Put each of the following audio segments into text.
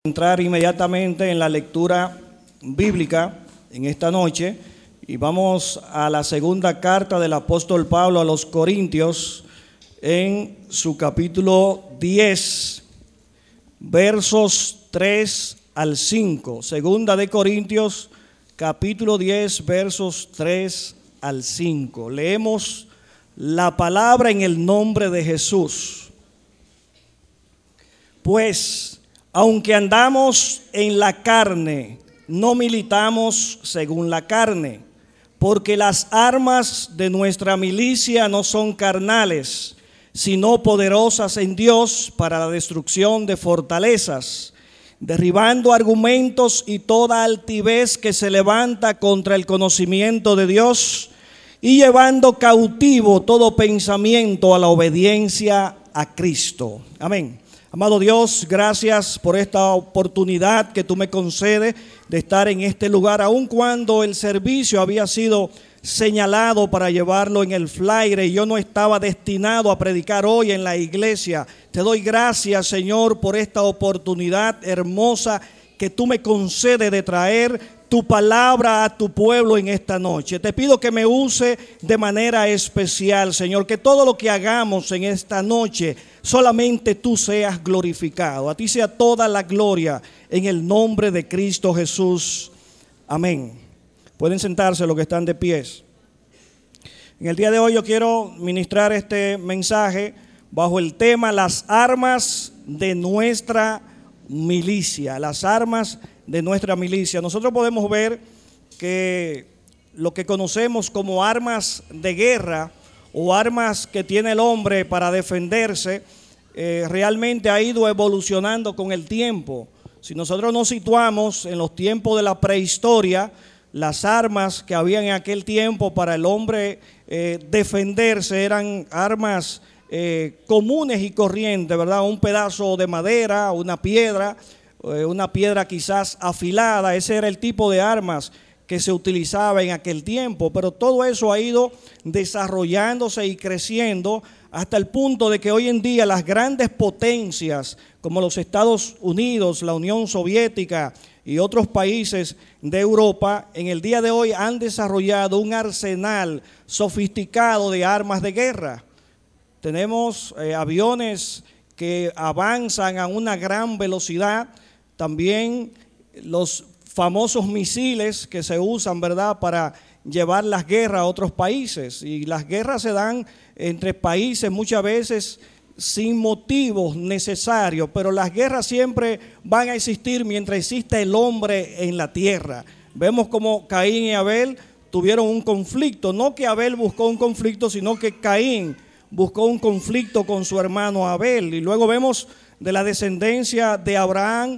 Entrar inmediatamente en la lectura bíblica en esta noche y vamos a la segunda carta del apóstol Pablo a los Corintios en su capítulo 10, versos 3 al 5. Segunda de Corintios, capítulo 10, versos 3 al 5. Leemos la palabra en el nombre de Jesús. Pues, aunque andamos en la carne, no militamos según la carne, porque las armas de nuestra milicia no son carnales, sino poderosas en Dios para la destrucción de fortalezas, derribando argumentos y toda altivez que se levanta contra el conocimiento de Dios y llevando cautivo todo pensamiento a la obediencia a Cristo. Amén. Amado Dios, gracias por esta oportunidad que tú me concedes de estar en este lugar, aun cuando el servicio había sido señalado para llevarlo en el flyer y yo no estaba destinado a predicar hoy en la iglesia. Te doy gracias, Señor, por esta oportunidad hermosa que tú me concedes de traer tu palabra a tu pueblo en esta noche. Te pido que me use de manera especial, Señor, que todo lo que hagamos en esta noche solamente tú seas glorificado. A ti sea toda la gloria en el nombre de Cristo Jesús. Amén. Pueden sentarse los que están de pies. En el día de hoy yo quiero ministrar este mensaje bajo el tema las armas de nuestra milicia. Las armas de nuestra milicia. Nosotros podemos ver que lo que conocemos como armas de guerra o armas que tiene el hombre para defenderse, realmente ha ido evolucionando con el tiempo. Si nosotros nos situamos en los tiempos de la prehistoria, las armas que habían en aquel tiempo para el hombre defenderse eran armas comunes y corrientes, ¿verdad? Un pedazo de madera, una piedra quizás afilada. Ese era el tipo de armas que se utilizaba en aquel tiempo, pero todo eso ha ido desarrollándose y creciendo hasta el punto de que hoy en día las grandes potencias como los Estados Unidos, la Unión Soviética y otros países de Europa en el día de hoy han desarrollado un arsenal sofisticado de armas de guerra. Tenemos aviones que avanzan a una gran velocidad, también los famosos misiles que se usan, ¿verdad?, para llevar las guerras a otros países. Y las guerras se dan entre países muchas veces sin motivos necesarios, pero las guerras siempre van a existir mientras exista el hombre en la tierra. Vemos como Caín y Abel tuvieron un conflicto, no que Abel buscó un conflicto, sino que Caín buscó un conflicto con su hermano Abel. Y luego vemos de la descendencia de Abraham,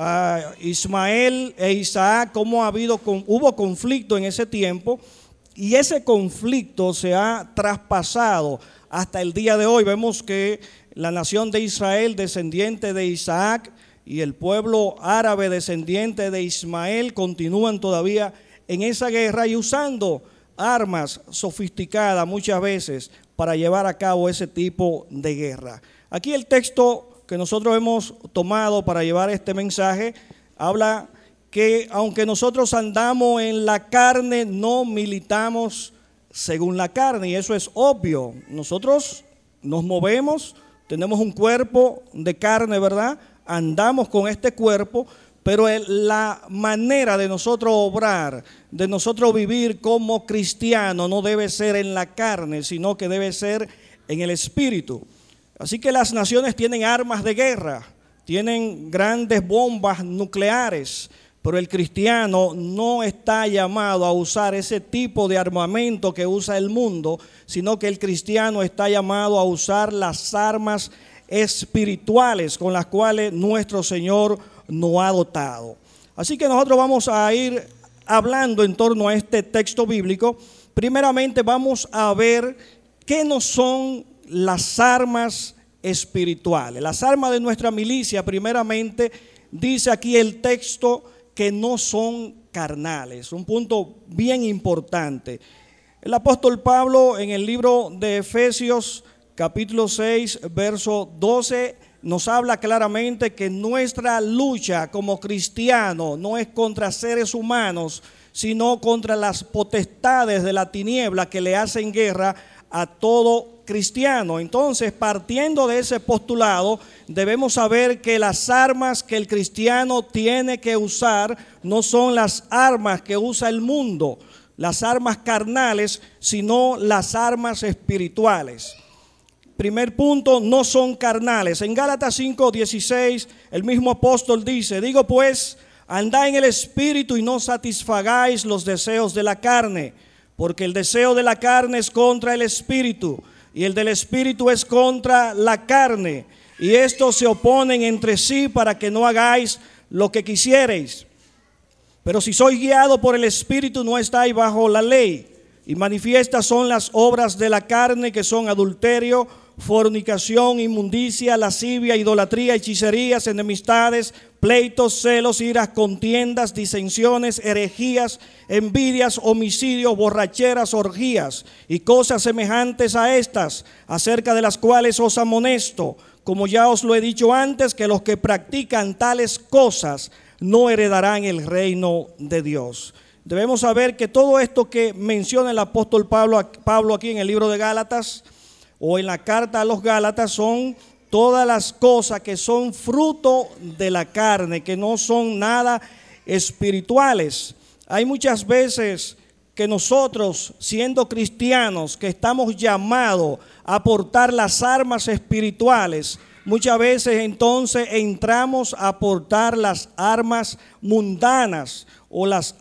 Ismael e Isaac, cómo hubo conflicto en ese tiempo, y ese conflicto se ha traspasado hasta el día de hoy. Vemos que la nación de Israel, descendiente de Isaac, y el pueblo árabe, descendiente de Ismael, continúan todavía en esa guerra y usando armas sofisticadas muchas veces para llevar a cabo ese tipo de guerra. Aquí el texto que nosotros hemos tomado para llevar este mensaje habla que aunque nosotros andamos en la carne, no militamos según la carne, y eso es obvio. Nosotros nos movemos, tenemos un cuerpo de carne, ¿verdad? Andamos con este cuerpo, pero la manera de nosotros obrar, de nosotros vivir como cristianos no debe ser en la carne, sino que debe ser en el espíritu. Así que las naciones tienen armas de guerra, tienen grandes bombas nucleares, pero el cristiano no está llamado a usar ese tipo de armamento que usa el mundo, sino que el cristiano está llamado a usar las armas espirituales con las cuales nuestro Señor nos ha dotado. Así que nosotros vamos a ir hablando en torno a este texto bíblico. Primeramente vamos a ver qué no son las armas espirituales. Las armas de nuestra milicia, primeramente, dice aquí el texto que no son carnales. Un punto bien importante. El apóstol Pablo en el libro de Efesios, capítulo 6, verso 12 nos habla claramente que nuestra lucha como cristianos no es contra seres humanos, sino contra las potestades de la tiniebla que le hacen guerra a todo cristiano. Entonces, partiendo de ese postulado, debemos saber que las armas que el cristiano tiene que usar no son las armas que usa el mundo, las armas carnales, sino las armas espirituales. Primer punto, no son carnales. En Gálatas 5:16, el mismo apóstol dice: digo pues, andad en el espíritu y no satisfagáis los deseos de la carne, porque el deseo de la carne es contra el espíritu, y el del espíritu es contra la carne, y estos se oponen entre sí para que no hagáis lo que quisiereis. Pero si sois guiado por el espíritu, no estáis bajo la ley. Y manifiestas son las obras de la carne, que son adulterio, fornicación, inmundicia, lascivia, idolatría, hechicerías, enemistades, pleitos, celos, iras, contiendas, disensiones, herejías, envidias, homicidios, borracheras, orgías y cosas semejantes a estas, acerca de las cuales os amonesto, como ya os lo he dicho antes, que los que practican tales cosas no heredarán el reino de Dios. Debemos saber que todo esto que menciona el apóstol Pablo aquí en el libro de Gálatas o en la carta a los Gálatas son todas las cosas que son fruto de la carne, que no son nada espirituales. Hay muchas veces que nosotros, siendo cristianos, que estamos llamados a portar las armas espirituales, muchas veces entonces entramos a portar las armas mundanas o las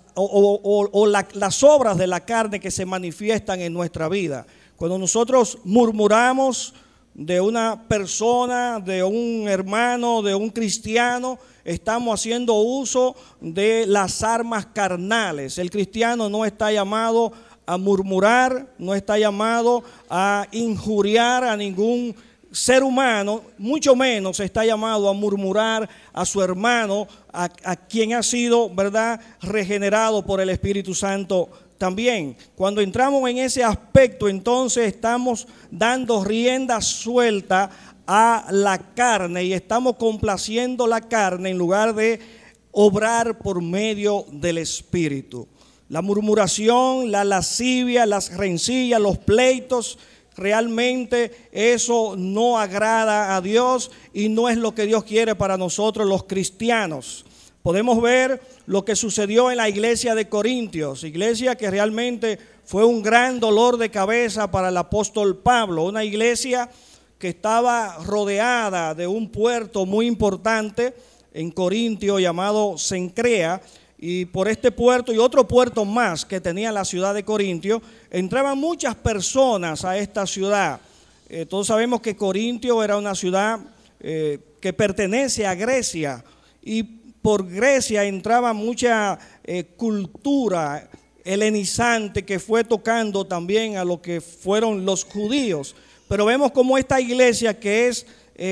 obras de la carne que se manifiestan en nuestra vida. Cuando nosotros murmuramos de una persona, de un hermano, de un cristiano, estamos haciendo uso de las armas carnales. El cristiano no está llamado a murmurar, no está llamado a injuriar a ningún ser humano, mucho menos está llamado a murmurar a su hermano, a quien ha sido, ¿verdad?, regenerado por el Espíritu Santo. También, cuando entramos en ese aspecto, entonces estamos dando rienda suelta a la carne y estamos complaciendo la carne en lugar de obrar por medio del Espíritu. La murmuración, la lascivia, las rencillas, los pleitos, realmente eso no agrada a Dios y no es lo que Dios quiere para nosotros los cristianos. Podemos ver lo que sucedió en la iglesia de Corintios, iglesia que realmente fue un gran dolor de cabeza para el apóstol Pablo, una iglesia que estaba rodeada de un puerto muy importante en Corintio llamado Cencrea, y por este puerto y otro puerto más que tenía la ciudad de Corintio, entraban muchas personas a esta ciudad. Todos sabemos que Corintio era una ciudad que pertenece a Grecia, y por Grecia entraba mucha cultura helenizante que fue tocando también a lo que fueron los judíos. Pero vemos como esta iglesia que es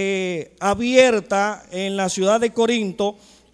abierta en la ciudad de Corinto,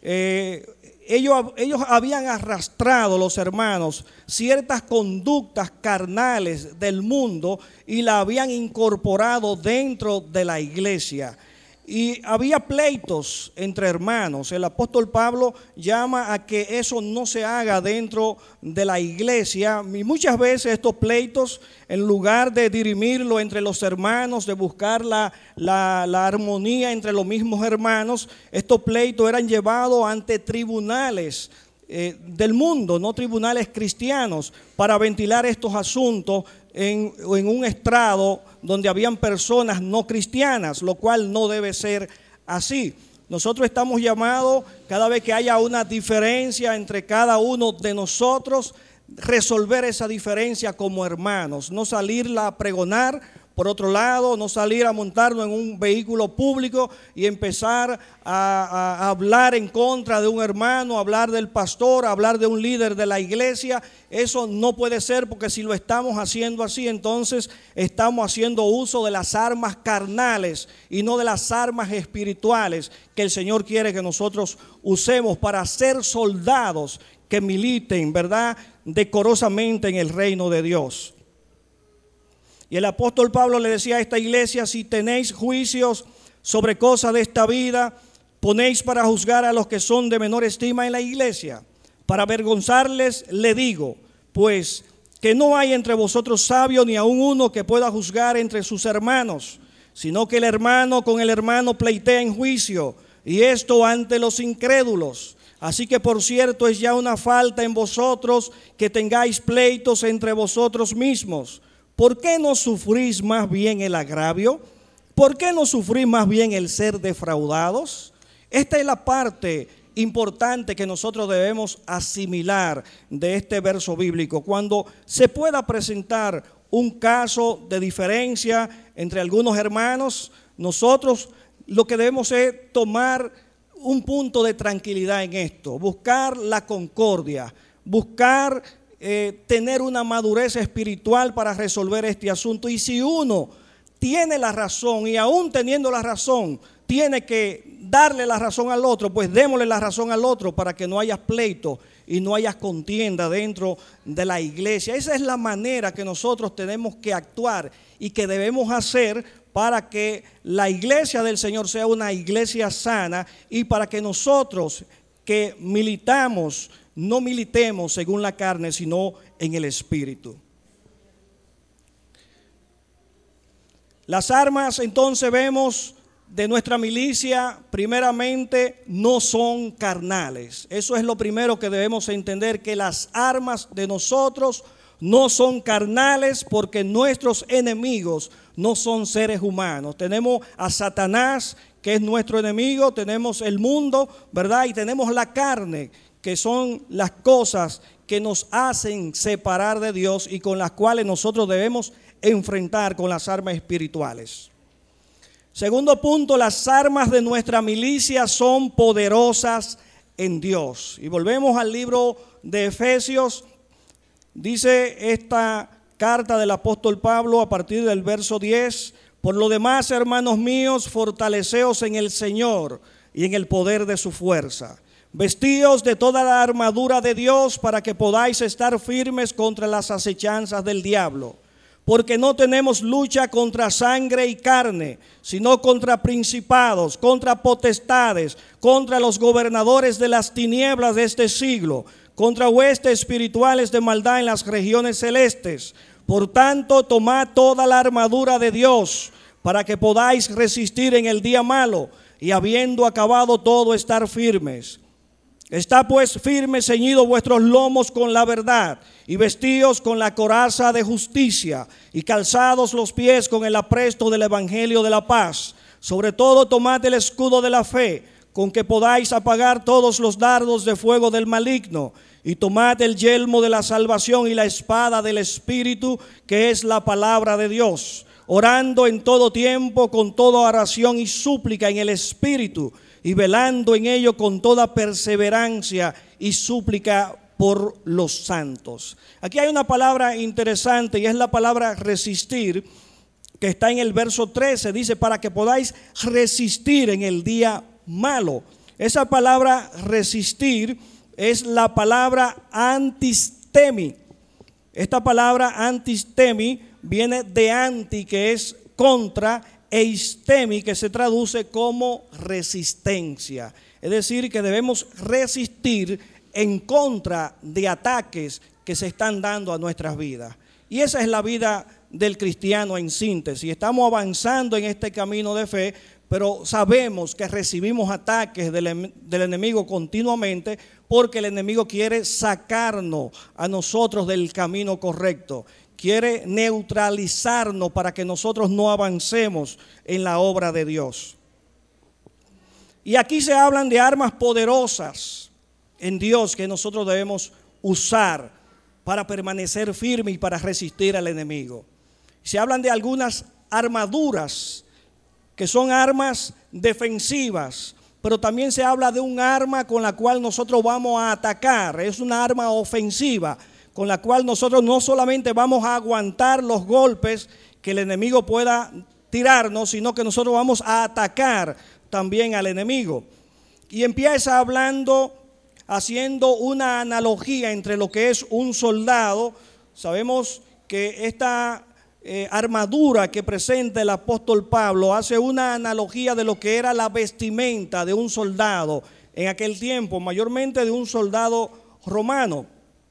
ellos habían arrastrado, los hermanos, ciertas conductas carnales del mundo y la habían incorporado dentro de la iglesia. Y había pleitos entre hermanos. El apóstol Pablo llama a que eso no se haga dentro de la iglesia. Y muchas veces estos pleitos, en lugar de dirimirlo entre los hermanos, de buscar la armonía entre los mismos hermanos, estos pleitos eran llevados ante tribunales del mundo, no tribunales cristianos, para ventilar estos asuntos en un estrado donde habían personas no cristianas, lo cual no debe ser así. Nosotros estamos llamados, cada vez que haya una diferencia entre cada uno de nosotros, resolver esa diferencia como hermanos, no salirla a pregonar. Por otro lado, no salir a montarnos en un vehículo público y empezar a hablar en contra de un hermano, hablar del pastor, hablar de un líder de la iglesia. Eso no puede ser, porque si lo estamos haciendo así, entonces estamos haciendo uso de las armas carnales y no de las armas espirituales que el Señor quiere que nosotros usemos para ser soldados que militen, ¿verdad?, decorosamente en el reino de Dios. Y el apóstol Pablo le decía a esta iglesia: si tenéis juicios sobre cosas de esta vida, ponéis para juzgar a los que son de menor estima en la iglesia. Para avergonzarles le digo, pues que no hay entre vosotros sabio ni aun uno que pueda juzgar entre sus hermanos, sino que el hermano con el hermano pleitea en juicio, y esto ante los incrédulos. Así que por cierto es ya una falta en vosotros que tengáis pleitos entre vosotros mismos. ¿Por qué no sufrís más bien el agravio? ¿Por qué no sufrís más bien el ser defraudados? Esta es la parte importante que nosotros debemos asimilar de este verso bíblico. Cuando se pueda presentar un caso de diferencia entre algunos hermanos, nosotros lo que debemos es tomar un punto de tranquilidad en esto, buscar la concordia, buscar tener una madurez espiritual para resolver este asunto. Y si uno tiene la razón y aún teniendo la razón, tiene que darle la razón al otro, pues démosle la razón al otro para que no haya pleito y no haya contienda dentro de la iglesia. Esa es la manera que nosotros tenemos que actuar y que debemos hacer para que la iglesia del Señor sea una iglesia sana y para que nosotros que militamos, no militemos según la carne, sino en el Espíritu. Las armas, entonces, vemos de nuestra milicia, primeramente, no son carnales. Eso es lo primero que debemos entender, que las armas de nosotros no son carnales, porque nuestros enemigos no son seres humanos. Tenemos a Satanás, que es nuestro enemigo, tenemos el mundo, ¿verdad? Y tenemos la carne, que son las cosas que nos hacen separar de Dios y con las cuales nosotros debemos enfrentar con las armas espirituales. Segundo punto, las armas de nuestra milicia son poderosas en Dios. Y volvemos al libro de Efesios. Dice esta carta del apóstol Pablo a partir del verso 10: por lo demás, hermanos míos, fortaleceos en el Señor y en el poder de su fuerza. Vestíos de toda la armadura de Dios para que podáis estar firmes contra las acechanzas del diablo. Porque no tenemos lucha contra sangre y carne, sino contra principados, contra potestades, contra los gobernadores de las tinieblas de este siglo, contra huestes espirituales de maldad en las regiones celestes. Por tanto, tomad toda la armadura de Dios para que podáis resistir en el día malo y habiendo acabado todo, estar firmes. Está pues firme, ceñidos vuestros lomos con la verdad, y vestidos con la coraza de justicia, y calzados los pies con el apresto del evangelio de la paz. Sobre todo tomad el escudo de la fe, con que podáis apagar todos los dardos de fuego del maligno, y tomad el yelmo de la salvación y la espada del Espíritu, que es la palabra de Dios, orando en todo tiempo con toda oración y súplica en el Espíritu, y velando en ello con toda perseverancia y súplica por los santos. Aquí hay una palabra interesante y es la palabra resistir, que está en el verso 13. Dice, para que podáis resistir en el día malo. Esa palabra resistir es la palabra antistemi. Esta palabra antistemi viene de anti, que es contra, e istemi, que se traduce como resistencia. Es decir, que debemos resistir en contra de ataques que se están dando a nuestras vidas. Y esa es la vida del cristiano en síntesis. Estamos avanzando en este camino de fe, pero sabemos que recibimos ataques del enemigo continuamente, porque el enemigo quiere sacarnos a nosotros del camino correcto. Quiere neutralizarnos para que nosotros no avancemos en la obra de Dios. Y aquí se hablan de armas poderosas en Dios que nosotros debemos usar para permanecer firmes y para resistir al enemigo. Se hablan de algunas armaduras que son armas defensivas, pero también se habla de un arma con la cual nosotros vamos a atacar. Es una arma ofensiva, con la cual nosotros no solamente vamos a aguantar los golpes que el enemigo pueda tirarnos, sino que nosotros vamos a atacar también al enemigo. Y empieza haciendo una analogía entre lo que es un soldado. Sabemos que esta armadura que presenta el apóstol Pablo hace una analogía de lo que era la vestimenta de un soldado en aquel tiempo, mayormente de un soldado romano.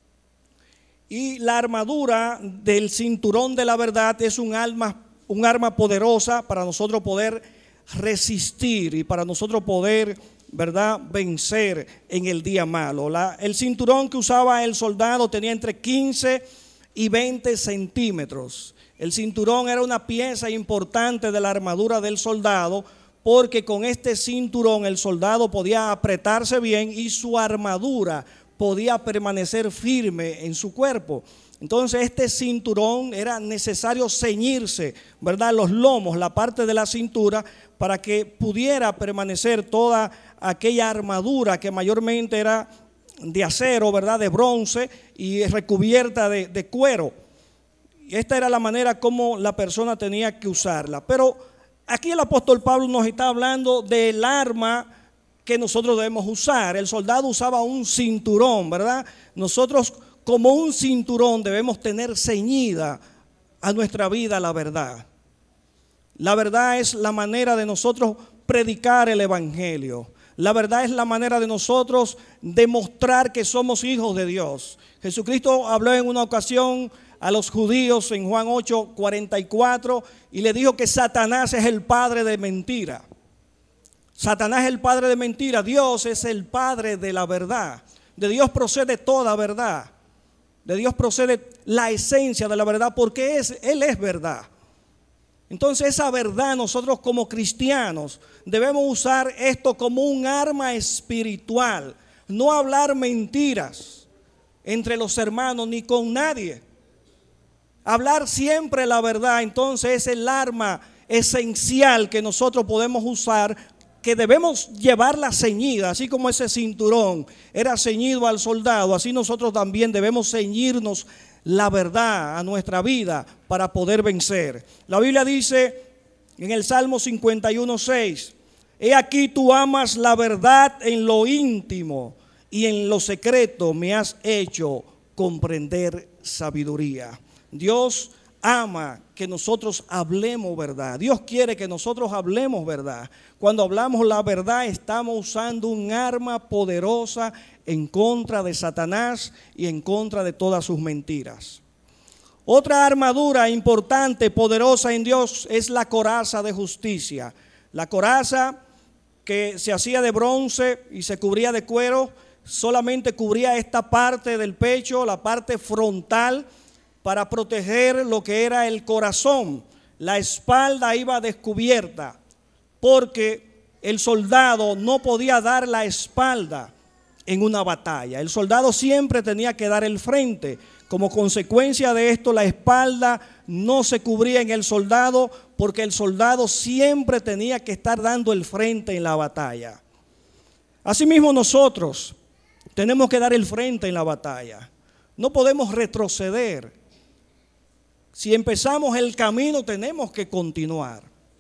Y la armadura del cinturón de la verdad es un arma poderosa para nosotros poder resistir y para nosotros poder, ¿verdad?, vencer en el día malo. El cinturón que usaba el soldado tenía entre 15 y 20 centímetros. El cinturón era una pieza importante de la armadura del soldado, porque con este cinturón el soldado podía apretarse bien y su armadura podía permanecer firme en su cuerpo. Entonces este cinturón era necesario ceñirse, ¿verdad?, los lomos, la parte de la cintura, para que pudiera permanecer toda aquella armadura que mayormente era de acero, ¿verdad?, de bronce y recubierta de cuero. Esta era la manera como la persona tenía que usarla. Pero aquí el apóstol Pablo nos está hablando del arma que nosotros debemos usar. El soldado usaba un cinturón, ¿verdad? Nosotros, como un cinturón, debemos tener ceñida a nuestra vida la verdad. La verdad es la manera de nosotros predicar el evangelio. La verdad es la manera de nosotros demostrar que somos hijos de Dios. Jesucristo habló en una ocasión a los judíos en Juan 8:44 y le dijo que Satanás es el padre de mentira. Satanás es el padre de mentira. Dios es el padre de la verdad. De Dios procede toda verdad. De Dios procede la esencia de la verdad, porque Él es verdad. Entonces esa verdad nosotros como cristianos debemos usar esto como un arma espiritual. No hablar mentiras entre los hermanos ni con nadie. Hablar siempre la verdad. Entonces es el arma esencial que nosotros podemos usar, que debemos llevarla ceñida, así como ese cinturón era ceñido al soldado, así nosotros también debemos ceñirnos la verdad a nuestra vida para poder vencer. La Biblia dice en el Salmo 51:6, he aquí tú amas la verdad en lo íntimo y en lo secreto me has hecho comprender sabiduría. Dios ama que nosotros hablemos verdad. Dios quiere que nosotros hablemos verdad. Cuando hablamos la verdad estamos usando un arma poderosa en contra de Satanás y en contra de todas sus mentiras. Otra armadura importante, poderosa en Dios, es la coraza de justicia. La coraza que se hacía de bronce y se cubría de cuero, solamente cubría esta parte del pecho, la parte frontal, para proteger lo que era el corazón. La espalda iba descubierta, porque el soldado no podía dar la espalda en una batalla. El soldado siempre tenía que dar el frente. Como consecuencia de esto, la espalda no se cubría en el soldado, porque el soldado siempre tenía que estar dando el frente en la batalla. Asimismo nosotros tenemos que dar el frente en la batalla. No podemos retroceder. Si empezamos el camino, tenemos que continuar.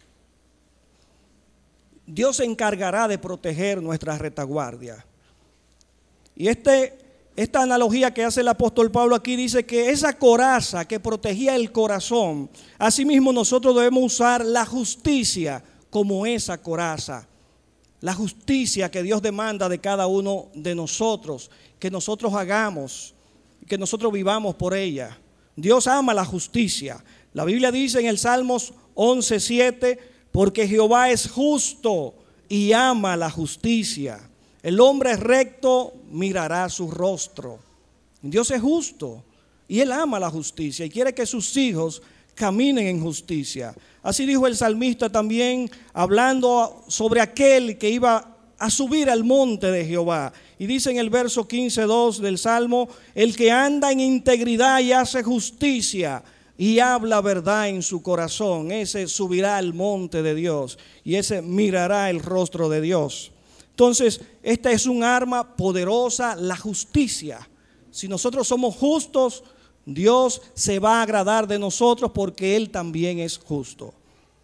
Dios se encargará de proteger nuestra retaguardia. Y esta analogía que hace el apóstol Pablo aquí dice que esa coraza que protegía el corazón, asimismo nosotros debemos usar la justicia como esa coraza. La justicia que Dios demanda de cada uno de nosotros, que nosotros hagamos, que nosotros vivamos por ella. Dios ama la justicia. La Biblia dice en el Salmos 11:7, porque Jehová es justo y ama la justicia. El hombre recto mirará su rostro. Dios es justo y Él ama la justicia y quiere que sus hijos caminen en justicia. Así dijo el salmista también, hablando sobre aquel que iba a subir al monte de Jehová. Y dice en el verso 15:2 del Salmo, el que anda en integridad y hace justicia y habla verdad en su corazón, ese subirá al monte de Dios y ese mirará el rostro de Dios. Entonces, esta es un arma poderosa, la justicia. Si nosotros somos justos, Dios se va a agradar de nosotros porque Él también es justo.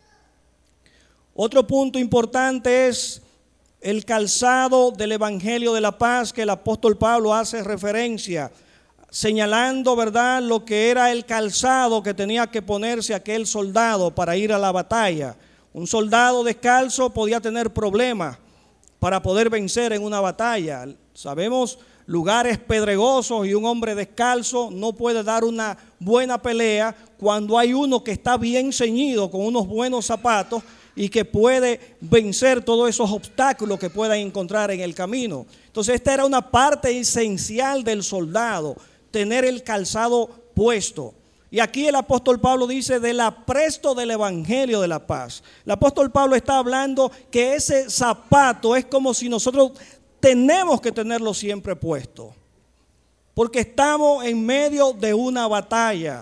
Otro punto importante es el calzado del Evangelio de la Paz, que el apóstol Pablo hace referencia señalando, ¿verdad?, lo que era el calzado que tenía que ponerse aquel soldado para ir a la batalla. Un soldado descalzo podía tener problemas para poder vencer en una batalla. Sabemos lugares pedregosos y un hombre descalzo no puede dar una buena pelea cuando hay uno que está bien ceñido con unos buenos zapatos y que puede vencer todos esos obstáculos que puedan encontrar en el camino. Entonces esta era una parte esencial del soldado, tener el calzado puesto. Y aquí el apóstol Pablo dice del apresto del evangelio de la paz. El apóstol Pablo está hablando que ese zapato es como si nosotros tenemos que tenerlo siempre puesto, porque estamos en medio de una batalla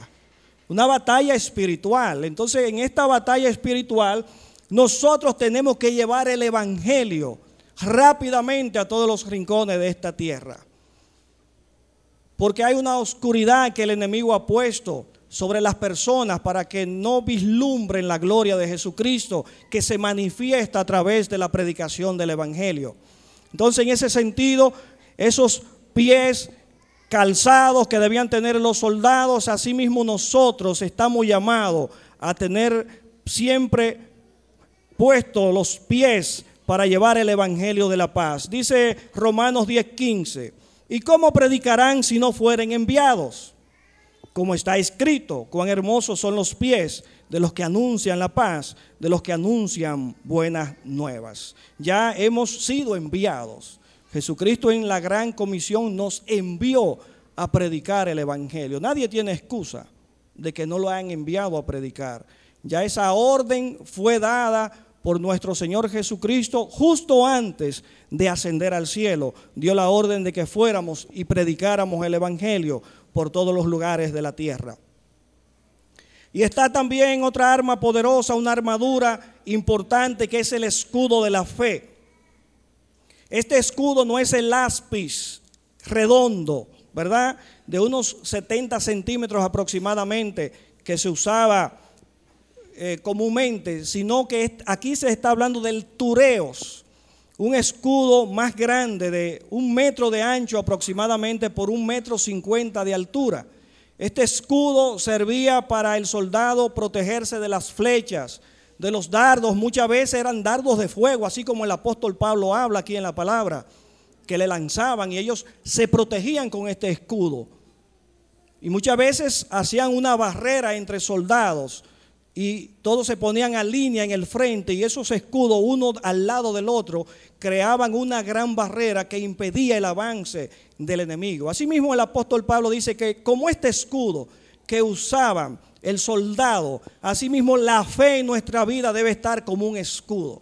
espiritual. Entonces en esta batalla espiritual nosotros tenemos que llevar el evangelio rápidamente a todos los rincones de esta tierra, porque hay una oscuridad que el enemigo ha puesto sobre las personas para que no vislumbren la gloria de Jesucristo que se manifiesta a través de la predicación del evangelio. Entonces, en ese sentido, esos pies calzados que debían tener los soldados, asimismo nosotros estamos llamados a tener siempre puestos los pies para llevar el evangelio de la paz. Dice Romanos 10:15, ¿y cómo predicarán si no fueren enviados? Como está escrito, cuán hermosos son los pies de los que anuncian la paz, de los que anuncian buenas nuevas. Ya hemos sido enviados. Jesucristo en la gran comisión nos envió a predicar el evangelio. Nadie tiene excusa de que no lo han enviado a predicar. Ya esa orden fue dada por nuestro Señor Jesucristo justo antes de ascender al cielo. Dio la orden de que fuéramos y predicáramos el evangelio por todos los lugares de la tierra. Y está también otra arma poderosa, una armadura importante, que es el escudo de la fe. Este escudo no es el lápiz redondo, ¿verdad?, de unos 70 centímetros aproximadamente, que se usaba comúnmente, sino que aquí se está hablando del tureos, un escudo más grande de 1 metro de ancho aproximadamente por 1,50 metros de altura. Este escudo servía para el soldado protegerse de las flechas, de los dardos. Muchas veces eran dardos de fuego, así como el apóstol Pablo habla aquí en la palabra, que le lanzaban y ellos se protegían con este escudo. Y muchas veces hacían una barrera entre soldados y todos se ponían a línea en el frente, y esos escudos uno al lado del otro creaban una gran barrera que impedía el avance del enemigo. Asimismo el apóstol Pablo dice que como este escudo que usaban el soldado, asimismo la fe en nuestra vida debe estar como un escudo.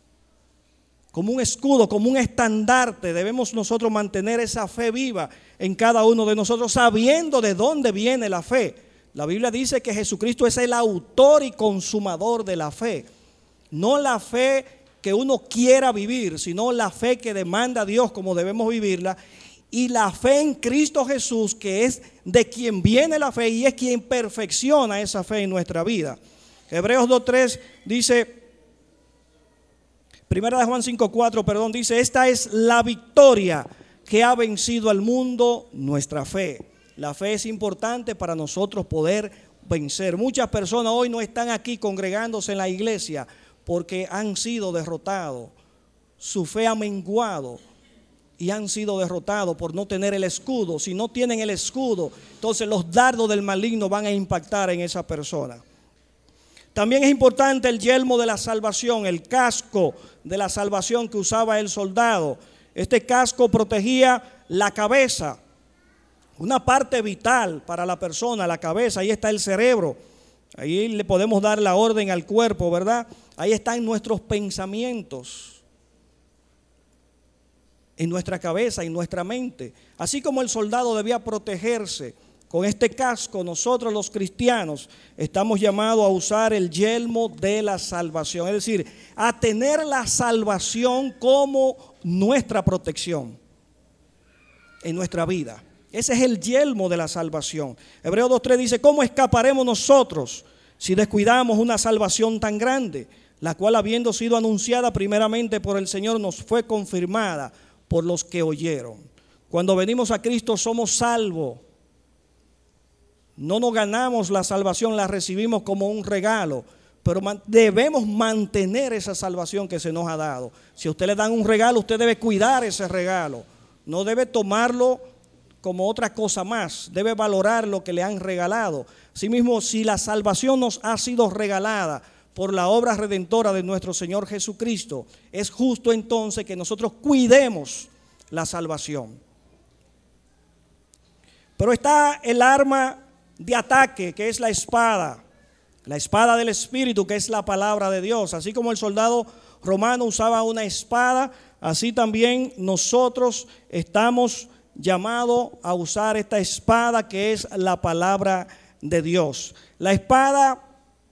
Como un escudo, como un estandarte. Debemos nosotros mantener esa fe viva en cada uno de nosotros, sabiendo de dónde viene la fe. La Biblia dice que Jesucristo es el autor y consumador de la fe. No la fe que uno quiera vivir, sino la fe que demanda Dios como debemos vivirla. Y la fe en Cristo Jesús, que es de quien viene la fe y es quien perfecciona esa fe en nuestra vida. Hebreos 2:3 dice, Primera de Juan 5:4, perdón, dice, esta es la victoria que ha vencido al mundo, nuestra fe. La fe es importante para nosotros poder vencer. Muchas personas hoy no están aquí congregándose en la iglesia porque han sido derrotados. Su fe ha menguado y han sido derrotados por no tener el escudo. Si no tienen el escudo, entonces los dardos del maligno van a impactar en esa persona. También es importante el yelmo de la salvación, el casco de la salvación que usaba el soldado. Este casco protegía la cabeza, una parte vital para la persona, la cabeza. Ahí está el cerebro, ahí le podemos dar la orden al cuerpo, ¿verdad? Ahí están nuestros pensamientos, en nuestra cabeza, en nuestra mente. Así como el soldado debía protegerse con este casco, nosotros los cristianos estamos llamados a usar el yelmo de la salvación, es decir, a tener la salvación como nuestra protección en nuestra vida. Ese es el yelmo de la salvación. Hebreos 2:3 dice, ¿cómo escaparemos nosotros si descuidamos una salvación tan grande, la cual habiendo sido anunciada primeramente por el Señor, nos fue confirmada por los que oyeron? Cuando venimos a Cristo somos salvos No nos ganamos la salvación, la recibimos como un regalo, pero debemos mantener esa salvación que se nos ha dado. Si a usted le dan un regalo, usted debe cuidar ese regalo. No debe tomarlo como otra cosa más, debe valorar lo que le han regalado. Asimismo, si la salvación nos ha sido regalada por la obra redentora de nuestro Señor Jesucristo, es justo entonces que nosotros cuidemos la salvación. Pero está el arma de ataque, que es la espada del Espíritu, que es la palabra de Dios. Así como el soldado romano usaba una espada, así también nosotros estamos llamados a usar esta espada, que es la palabra de Dios. La espada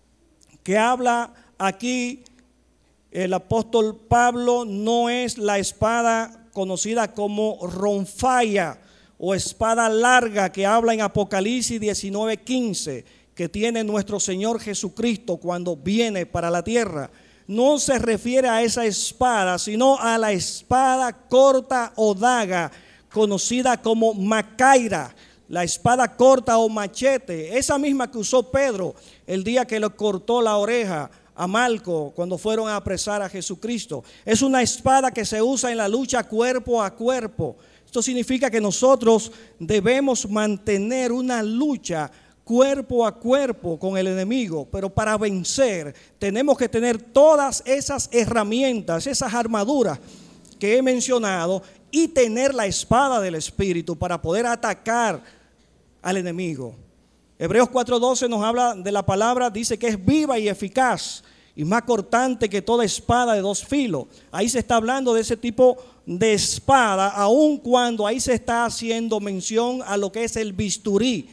que habla aquí el apóstol Pablo no es la espada conocida como ronfalla o espada larga que habla en Apocalipsis 19:15, que tiene nuestro Señor Jesucristo cuando viene para la tierra. No se refiere a esa espada, sino a la espada corta o daga, conocida como macaira, la espada corta o machete, esa misma que usó Pedro el día que le cortó la oreja a Malco cuando fueron a apresar a Jesucristo. Es una espada que se usa en la lucha cuerpo a cuerpo. Esto significa que nosotros debemos mantener una lucha cuerpo a cuerpo con el enemigo, pero para vencer tenemos que tener todas esas herramientas, esas armaduras que he mencionado, y tener la espada del Espíritu para poder atacar al enemigo. Hebreos 4:12 nos habla de la palabra, dice que es viva y eficaz y más cortante que toda espada de dos filos. Ahí se está hablando de ese tipo de espada, aun cuando ahí se está haciendo mención a lo que es el bisturí,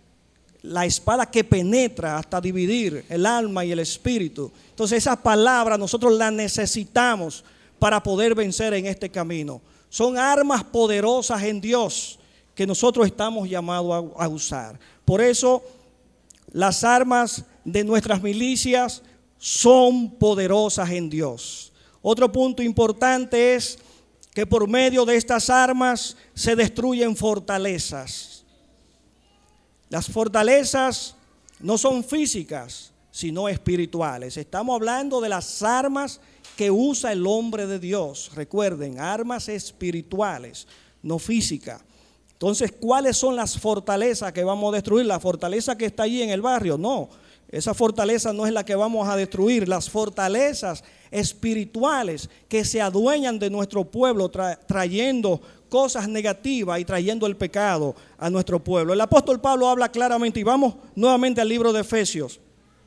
la espada que penetra hasta dividir el alma y el espíritu. Entonces esa palabra nosotros la necesitamos para poder vencer en este camino. Son armas poderosas en Dios que nosotros estamos llamados a usar. Por eso las armas de nuestras milicias son poderosas en Dios. Otro punto importante es que por medio de estas armas se destruyen fortalezas. Las fortalezas no son físicas, sino espirituales. Estamos hablando de las armas que usa el hombre de Dios. Recuerden, armas espirituales, no físicas. Entonces, ¿cuáles son las fortalezas que vamos a destruir? ¿La fortaleza que está allí en el barrio? No, esa fortaleza no es la que vamos a destruir. Las fortalezas espirituales que se adueñan de nuestro pueblo, trayendo cosas negativas y trayendo el pecado a nuestro pueblo. El apóstol Pablo habla claramente, y vamos nuevamente al libro de Efesios,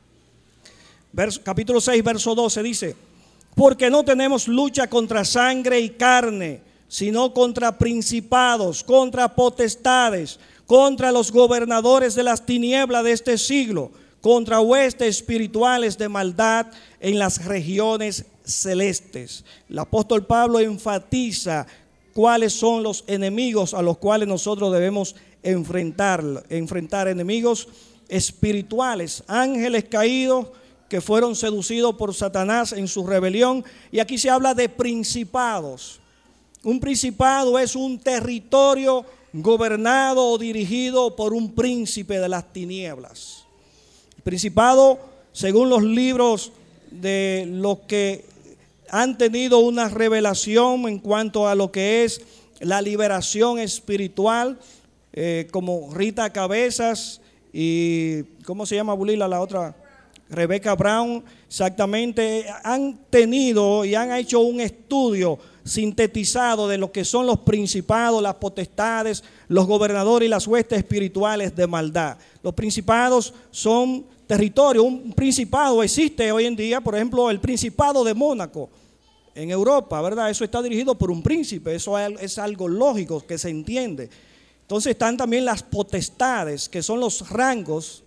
capítulo 6, verso 12, dice: porque no tenemos lucha contra sangre y carne, sino contra principados, contra potestades, contra los gobernadores de las tinieblas de este siglo, contra huestes espirituales de maldad en las regiones celestes. El apóstol Pablo enfatiza cuáles son los enemigos a los cuales nosotros debemos enfrentar enemigos espirituales, ángeles caídos que fueron seducidos por Satanás en su rebelión. Y aquí se habla de principados. Un principado es un territorio gobernado o dirigido por un príncipe de las tinieblas. El principado, según los libros de los que han tenido una revelación en cuanto a lo que es la liberación espiritual, como Rita Cabezas y ¿cómo se llama, Bulila, la otra? Rebecca Brown, exactamente, han tenido y han hecho un estudio sintetizado de lo que son los principados, las potestades, los gobernadores y las huestes espirituales de maldad. Los principados son territorios. Un principado existe hoy en día, por ejemplo, el Principado de Mónaco en Europa, ¿verdad? Eso está dirigido por un príncipe, eso es algo lógico que se entiende. Entonces están también las potestades, que son los rangos.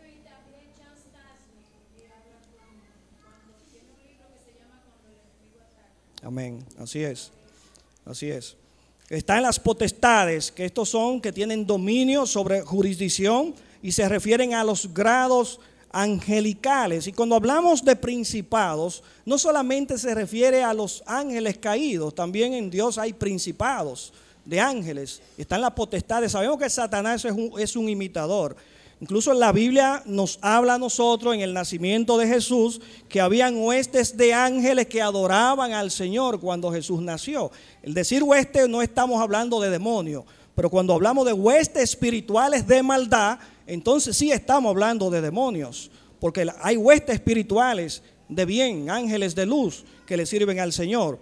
Amén, así es, así es. Están las potestades, que estos son que tienen dominio sobre jurisdicción y se refieren a los grados angelicales. Y cuando hablamos de principados, no solamente se refiere a los ángeles caídos, también en Dios hay principados de ángeles. Están las potestades. Sabemos que Satanás es un imitador. Incluso la Biblia nos habla a nosotros en el nacimiento de Jesús que habían huestes de ángeles que adoraban al Señor cuando Jesús nació. El decir hueste no estamos hablando de demonios, pero cuando hablamos de huestes espirituales de maldad, entonces sí estamos hablando de demonios, porque hay huestes espirituales de bien, ángeles de luz que le sirven al Señor.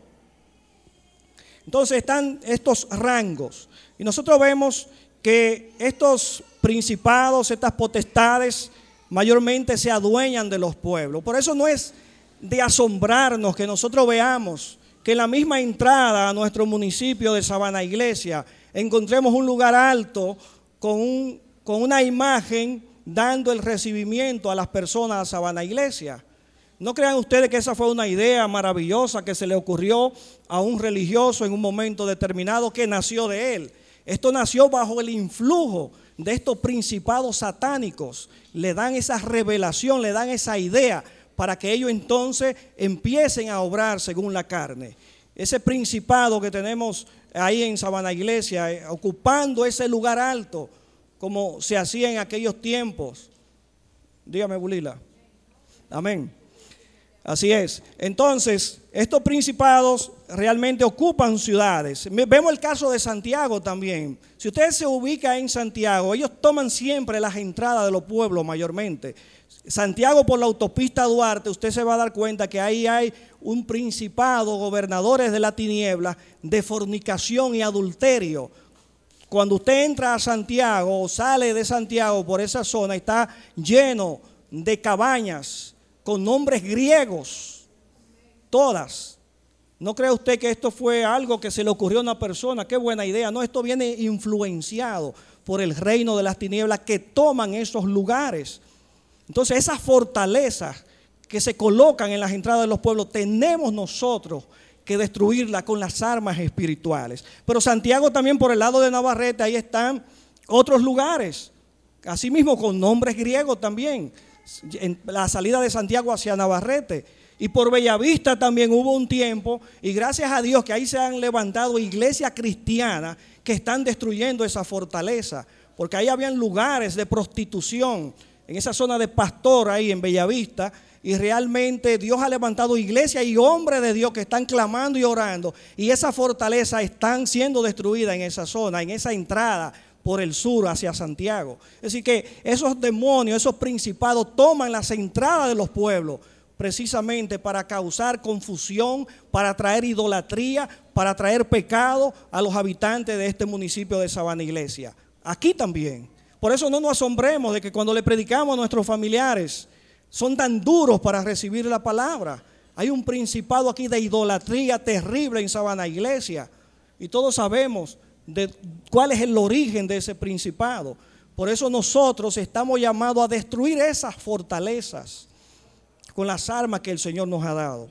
Entonces están estos rangos y nosotros vemos que estos principados, estas potestades, mayormente se adueñan de los pueblos. Por eso no es de asombrarnos que nosotros veamos que en la misma entrada a nuestro municipio de Sabana Iglesia encontremos un lugar alto con una imagen dando el recibimiento a las personas a Sabana Iglesia. No crean ustedes que esa fue una idea maravillosa que se le ocurrió a un religioso en un momento determinado que nació de él. Esto nació bajo el influjo de estos principados satánicos. Le dan esa revelación, le dan esa idea para que ellos entonces empiecen a obrar según la carne. Ese principado que tenemos ahí en Sabana Iglesia, ocupando ese lugar alto, como se hacía en aquellos tiempos. Dígame, Bulila. Amén. Así es. Entonces, estos principados realmente ocupan ciudades. Vemos el caso de Santiago también. Si usted se ubica en Santiago, ellos toman siempre las entradas de los pueblos mayormente. Santiago por la autopista Duarte, usted se va a dar cuenta que ahí hay un principado, gobernadores de la tiniebla, de fornicación y adulterio. Cuando usted entra a Santiago o sale de Santiago por esa zona, está lleno de cabañas con nombres griegos, todas. ¿No cree usted que esto fue algo que se le ocurrió a una persona? Qué buena idea. No, esto viene influenciado por el reino de las tinieblas que toman esos lugares. Entonces esas fortalezas que se colocan en las entradas de los pueblos, tenemos nosotros que destruirlas con las armas espirituales. Pero Santiago también por el lado de Navarrete, ahí están otros lugares, asimismo con nombres griegos también. En la salida de Santiago hacia Navarrete y por Bellavista también hubo un tiempo, y gracias a Dios que ahí se han levantado iglesias cristianas que están destruyendo esa fortaleza, porque ahí habían lugares de prostitución en esa zona de Pastor ahí en Bellavista, y realmente Dios ha levantado iglesias y hombres de Dios que están clamando y orando, y esa fortaleza están siendo destruidas en esa zona, en esa entrada por el sur hacia Santiago. Es decir que esos demonios, esos principados toman las entradas de los pueblos precisamente para causar confusión, para traer idolatría, para traer pecado a los habitantes de este municipio de Sabana Iglesia. Aquí también. Por eso no nos asombremos de que cuando le predicamos a nuestros familiares son tan duros para recibir la palabra. Hay un principado aquí de idolatría terrible en Sabana Iglesia y todos sabemos de cuál es el origen de ese principado. Por eso nosotros estamos llamados a destruir esas fortalezas con las armas que el Señor nos ha dado.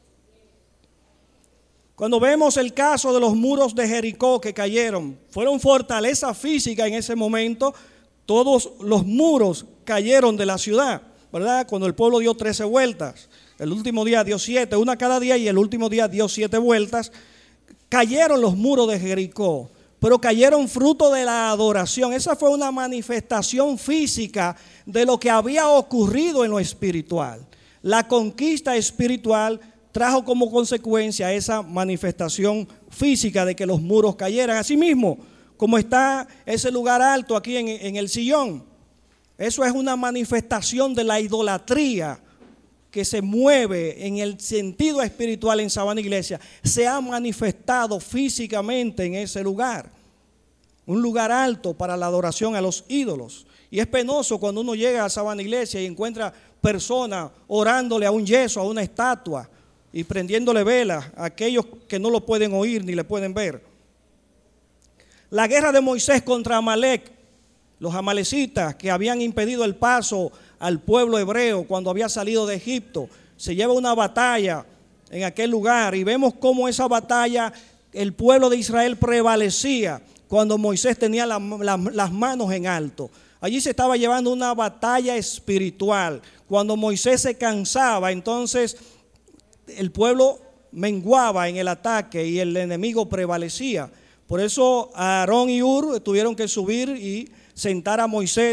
Cuando vemos el caso de los muros de Jericó que cayeron, fueron fortaleza física en ese momento. Todos los muros cayeron de la ciudad, ¿verdad? Cuando el pueblo dio 13 vueltas, el último día dio 7, una cada día, y el último día dio 7 vueltas, cayeron los muros de Jericó. Pero cayeron fruto de la adoración. Esa fue una manifestación física de lo que había ocurrido en lo espiritual. La conquista espiritual trajo como consecuencia esa manifestación física de que los muros cayeran. Asimismo, como está ese lugar alto aquí en el sillón, eso es una manifestación de la idolatría que se mueve en el sentido espiritual en Sabana Iglesia, se ha manifestado físicamente en ese lugar. Un lugar alto para la adoración a los ídolos. Y es penoso cuando uno llega a Sabana Iglesia y encuentra personas orándole a un yeso, a una estatua, y prendiéndole velas a aquellos que no lo pueden oír ni le pueden ver. La guerra de Moisés contra Amalek, los amalecitas que habían impedido el paso al pueblo hebreo cuando había salido de Egipto, se lleva una batalla en aquel lugar y vemos cómo esa batalla, el pueblo de Israel prevalecía cuando Moisés tenía las manos en alto. Allí se estaba llevando una batalla espiritual. Cuando Moisés se cansaba, entonces el pueblo menguaba en el ataque y el enemigo prevalecía. Por eso Aarón y Hur tuvieron que subir y sentar a Moisés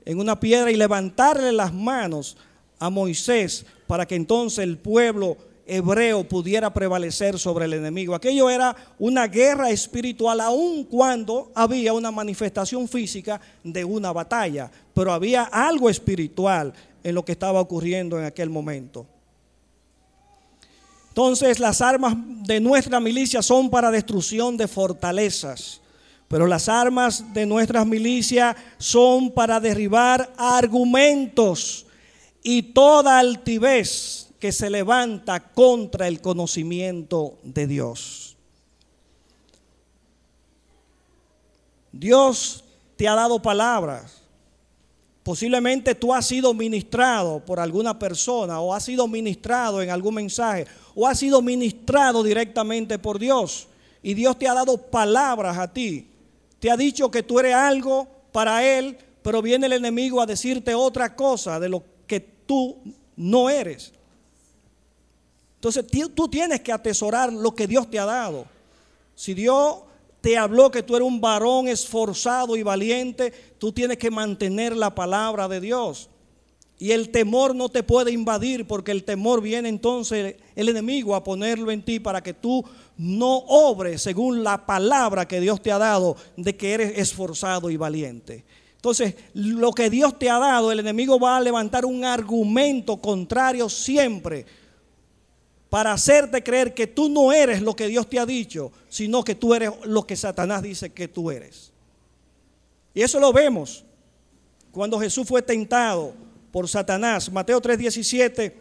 en una piedra y levantarle las manos a Moisés para que entonces el pueblo hebreo pudiera prevalecer sobre el enemigo. Aquello era una guerra espiritual, aun cuando había una manifestación física de una batalla, pero había algo espiritual en lo que estaba ocurriendo en aquel momento. Entonces, las armas de nuestra milicia son para destrucción de fortalezas, pero las armas de nuestras milicias son para derribar argumentos y toda altivez que se levanta contra el conocimiento de Dios. Dios te ha dado palabras. Posiblemente tú has sido ministrado por alguna persona, o has sido ministrado en algún mensaje, o has sido ministrado directamente por Dios. Y Dios te ha dado palabras a ti. Te ha dicho que tú eres algo para Él, pero viene el enemigo a decirte otra cosa de lo que tú no eres. Entonces tú tienes que atesorar lo que Dios te ha dado. Si Dios te habló que tú eres un varón esforzado y valiente, tú tienes que mantener la palabra de Dios. Y el temor no te puede invadir, porque el temor viene entonces el enemigo a ponerlo en ti para que tú no obres según la palabra que Dios te ha dado de que eres esforzado y valiente. Entonces, lo que Dios te ha dado, el enemigo va a levantar un argumento contrario siempre para hacerte creer que tú no eres lo que Dios te ha dicho, sino que tú eres lo que Satanás dice que tú eres. Y eso lo vemos cuando Jesús fue tentado por Satanás. Mateo 3:17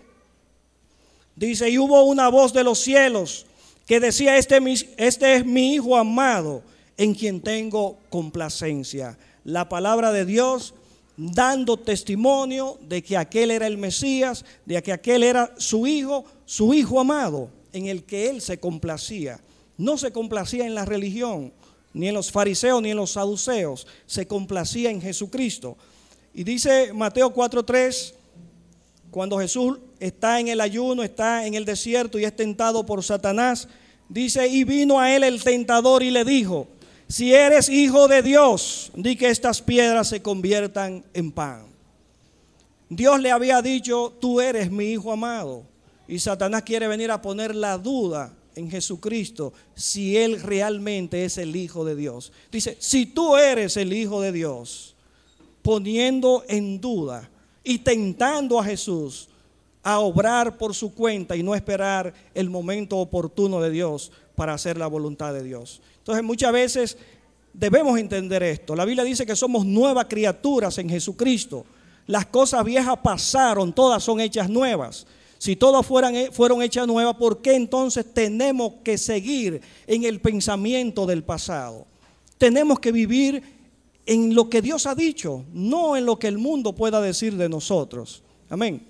dice: y hubo una voz de los cielos que decía, este es mi Hijo amado, en quien tengo complacencia. La palabra de Dios dando testimonio de que aquel era el Mesías, de que aquel era su hijo amado, en el que él se complacía. No se complacía en la religión, ni en los fariseos, ni en los saduceos, se complacía en Jesucristo. Y dice Mateo 4:3, cuando Jesús está en el ayuno, está en el desierto y es tentado por Satanás, dice: y vino a él el tentador y le dijo, si eres hijo de Dios, di que estas piedras se conviertan en pan. Dios le había dicho, tú eres mi Hijo amado. Y Satanás quiere venir a poner la duda en Jesucristo, si Él realmente es el Hijo de Dios. Dice, si tú eres el Hijo de Dios, poniendo en duda y tentando a Jesús a obrar por su cuenta y no esperar el momento oportuno de Dios para hacer la voluntad de Dios. Entonces muchas veces debemos entender esto. La Biblia dice que somos nuevas criaturas en Jesucristo. Las cosas viejas pasaron, todas son hechas nuevas. Si todas fueron hechas nuevas, ¿por qué entonces tenemos que seguir en el pensamiento del pasado? Tenemos que vivir en lo que Dios ha dicho, no en lo que el mundo pueda decir de nosotros. Amén.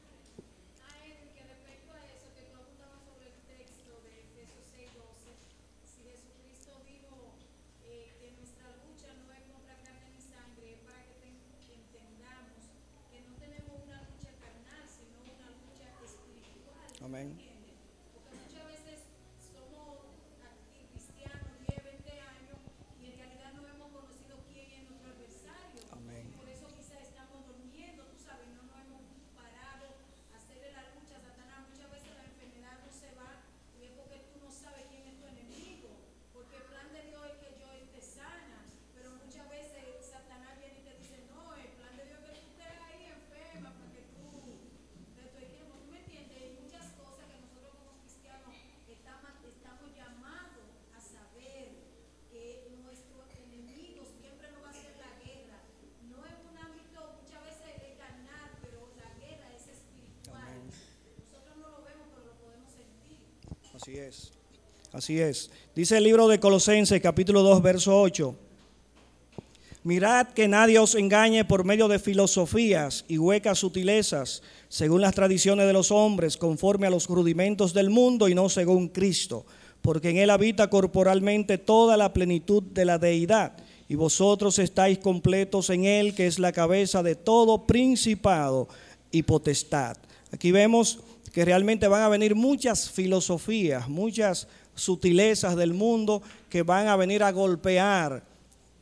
Amén. Porque muchas veces somos cristianos 10, 20 años y en realidad no hemos conocido quién es nuestro adversario. Amén. Por eso quizás estamos durmiendo, tú sabes, no nos hemos parado a hacerle la lucha a Satanás. Muchas veces la enfermedad no se va y es porque tú no sabes quién es tu enemigo. Porque el plan de Dios es que yo te sana, pero muchas veces Satanás viene y te dice, no, el plan de Dios es que tú estés ahí enferma para que tú te estoy tiempo. ¿Tú me entiendes? Hay muchas cosas que nosotros como cristianos estamos llamados a saber que nuestro enemigo siempre nos va a hacer la guerra. No es un ámbito, muchas veces es carnal, pero la guerra es espiritual. Amén. Nosotros no lo vemos, pero lo podemos sentir. Así es. Así es. Dice el libro de Colosenses, capítulo 2, verso 8. Mirad que nadie os engañe por medio de filosofías y huecas sutilezas, según las tradiciones de los hombres, conforme a los rudimentos del mundo y no según Cristo, porque en él habita corporalmente toda la plenitud de la deidad, y vosotros estáis completos en él, que es la cabeza de todo principado y potestad. Aquí vemos que realmente van a venir muchas filosofías, muchas sutilezas del mundo que van a venir a golpear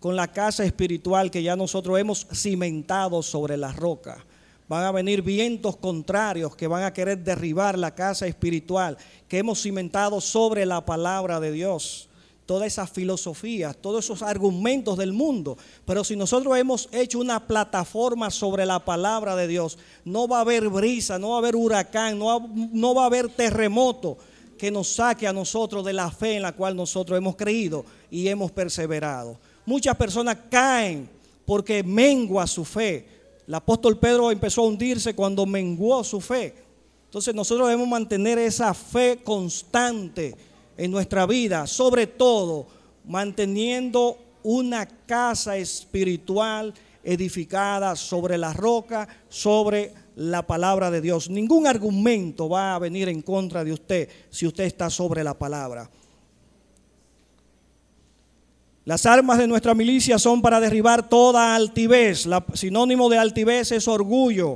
con la casa espiritual que ya nosotros hemos cimentado sobre la roca. Van a venir vientos contrarios que van a querer derribar la casa espiritual que hemos cimentado sobre la palabra de Dios. Todas esas filosofías, todos esos argumentos del mundo. Pero si nosotros hemos hecho una plataforma sobre la palabra de Dios, no va a haber brisa, no va a haber huracán, no va a haber terremoto que nos saque a nosotros de la fe en la cual nosotros hemos creído y hemos perseverado. Muchas personas caen porque mengua su fe. El apóstol Pedro empezó a hundirse cuando menguó su fe. Entonces nosotros debemos mantener esa fe constante en nuestra vida, sobre todo manteniendo una casa espiritual edificada sobre la roca, sobre la palabra de Dios. Ningún argumento va a venir en contra de usted si usted está sobre la palabra. Las armas de nuestra milicia son para derribar toda altivez. Sinónimo de altivez es orgullo.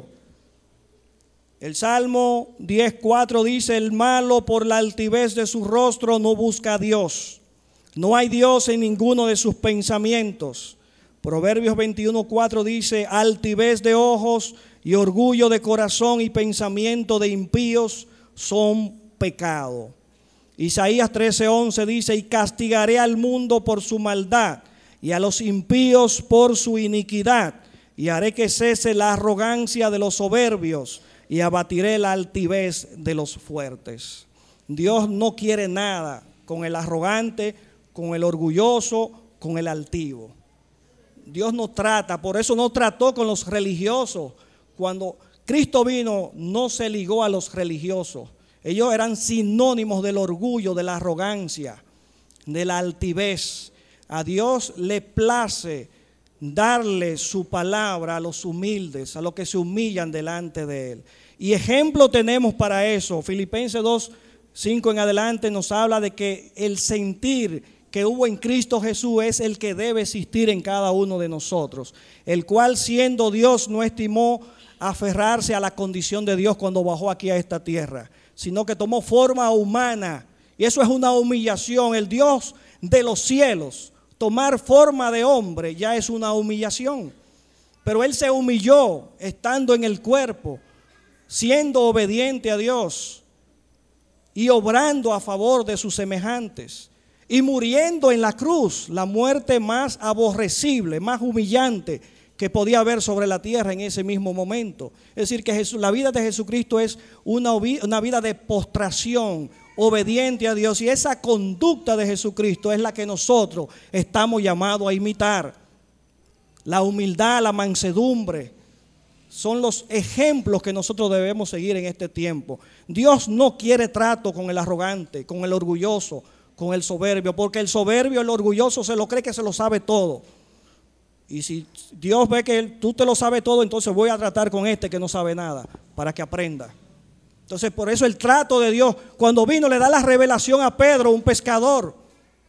El Salmo 10:4 dice: el malo por la altivez de su rostro no busca a Dios. No hay Dios en ninguno de sus pensamientos. Proverbios 21:4 dice: altivez de ojos y orgullo de corazón y pensamiento de impíos son pecado. Isaías 13:11 dice: y castigaré al mundo por su maldad y a los impíos por su iniquidad, y haré que cese la arrogancia de los soberbios y abatiré la altivez de los fuertes. Dios no quiere nada con el arrogante, con el orgulloso, con el altivo. Dios no trata, por eso no trató con los religiosos. Cuando Cristo vino, no se ligó a los religiosos. Ellos eran sinónimos del orgullo, de la arrogancia, de la altivez. A Dios le place darle su palabra a los humildes, a los que se humillan delante de Él. Y ejemplo tenemos para eso. Filipenses 2:5 en adelante nos habla de que el sentir que hubo en Cristo Jesús es el que debe existir en cada uno de nosotros, el cual siendo Dios no estimó aferrarse a la condición de Dios cuando bajó aquí a esta tierra, sino que tomó forma humana. Y eso es una humillación. El Dios de los cielos, tomar forma de hombre ya es una humillación. Pero Él se humilló estando en el cuerpo, siendo obediente a Dios y obrando a favor de sus semejantes y muriendo en la cruz, la muerte más aborrecible, más humillante que podía haber sobre la tierra en ese mismo momento. Es decir, que la vida de Jesucristo es una vida de postración, obediente a Dios, y esa conducta de Jesucristo es la que nosotros estamos llamados a imitar. La humildad, la mansedumbre son los ejemplos que nosotros debemos seguir en este tiempo. Dios no quiere trato con el arrogante, con el orgulloso, con el soberbio, porque el soberbio, el orgulloso se lo cree que se lo sabe todo. Y si Dios ve que tú te lo sabes todo, entonces voy a tratar con este que no sabe nada, para que aprenda. Entonces por eso el trato de Dios, cuando vino le da la revelación a Pedro, un pescador.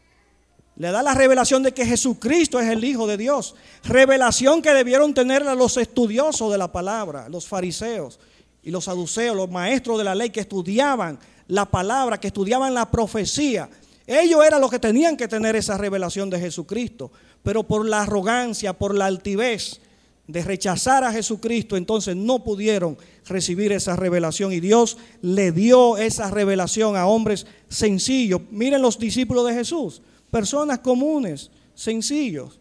Le da la revelación de que Jesucristo es el Hijo de Dios. Revelación que debieron tener los estudiosos de la palabra, los fariseos y los saduceos, los maestros de la ley que estudiaban la palabra, que estudiaban la profecía. Ellos eran los que tenían que tener esa revelación de Jesucristo. Pero por la arrogancia, por la altivez de rechazar a Jesucristo, entonces no pudieron recibir esa revelación. Y Dios le dio esa revelación a hombres sencillos. Miren los discípulos de Jesús, personas comunes, sencillos.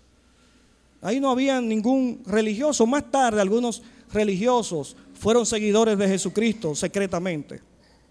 Ahí no había ningún religioso. Más tarde algunos religiosos fueron seguidores de Jesucristo secretamente.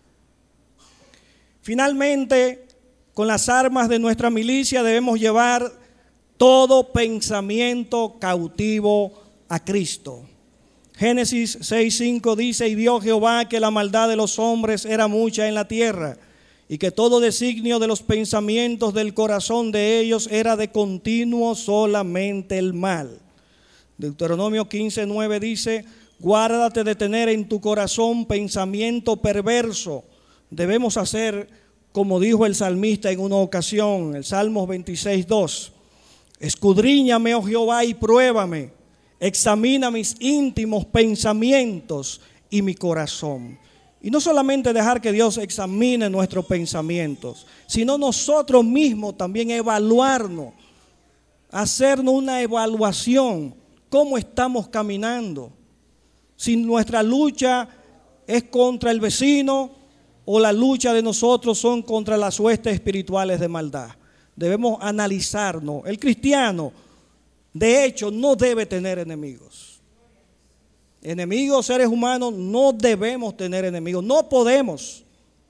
Finalmente, con las armas de nuestra milicia debemos llevar todo pensamiento cautivo a Cristo. Génesis 6:5 dice: y vio Jehová que la maldad de los hombres era mucha en la tierra, y que todo designio de los pensamientos del corazón de ellos era de continuo solamente el mal. Deuteronomio 15:9 dice: guárdate de tener en tu corazón pensamiento perverso. Debemos hacer como dijo el salmista en una ocasión, el Salmo 26:2. Escudriñame, oh Jehová, y pruébame. Examina mis íntimos pensamientos y mi corazón. Y no solamente dejar que Dios examine nuestros pensamientos, sino nosotros mismos también evaluarnos. hacernos una evaluación, cómo estamos caminando. Si nuestra lucha es contra el vecino o la lucha de nosotros son contra las huestes espirituales de maldad. Debemos analizarnos. El cristiano, de hecho, no debe tener enemigos. Enemigos, seres humanos, no debemos tener enemigos. No podemos.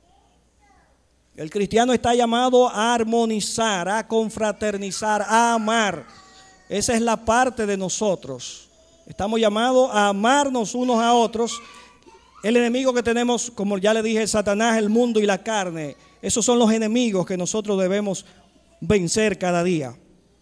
El cristiano está llamado a armonizar, a confraternizar, a amar. Esa es la parte de nosotros. Estamos llamados a amarnos unos a otros. El enemigo que tenemos, como ya le dije, Satanás, el mundo y la carne. Esos son los enemigos que nosotros debemos vencer cada día.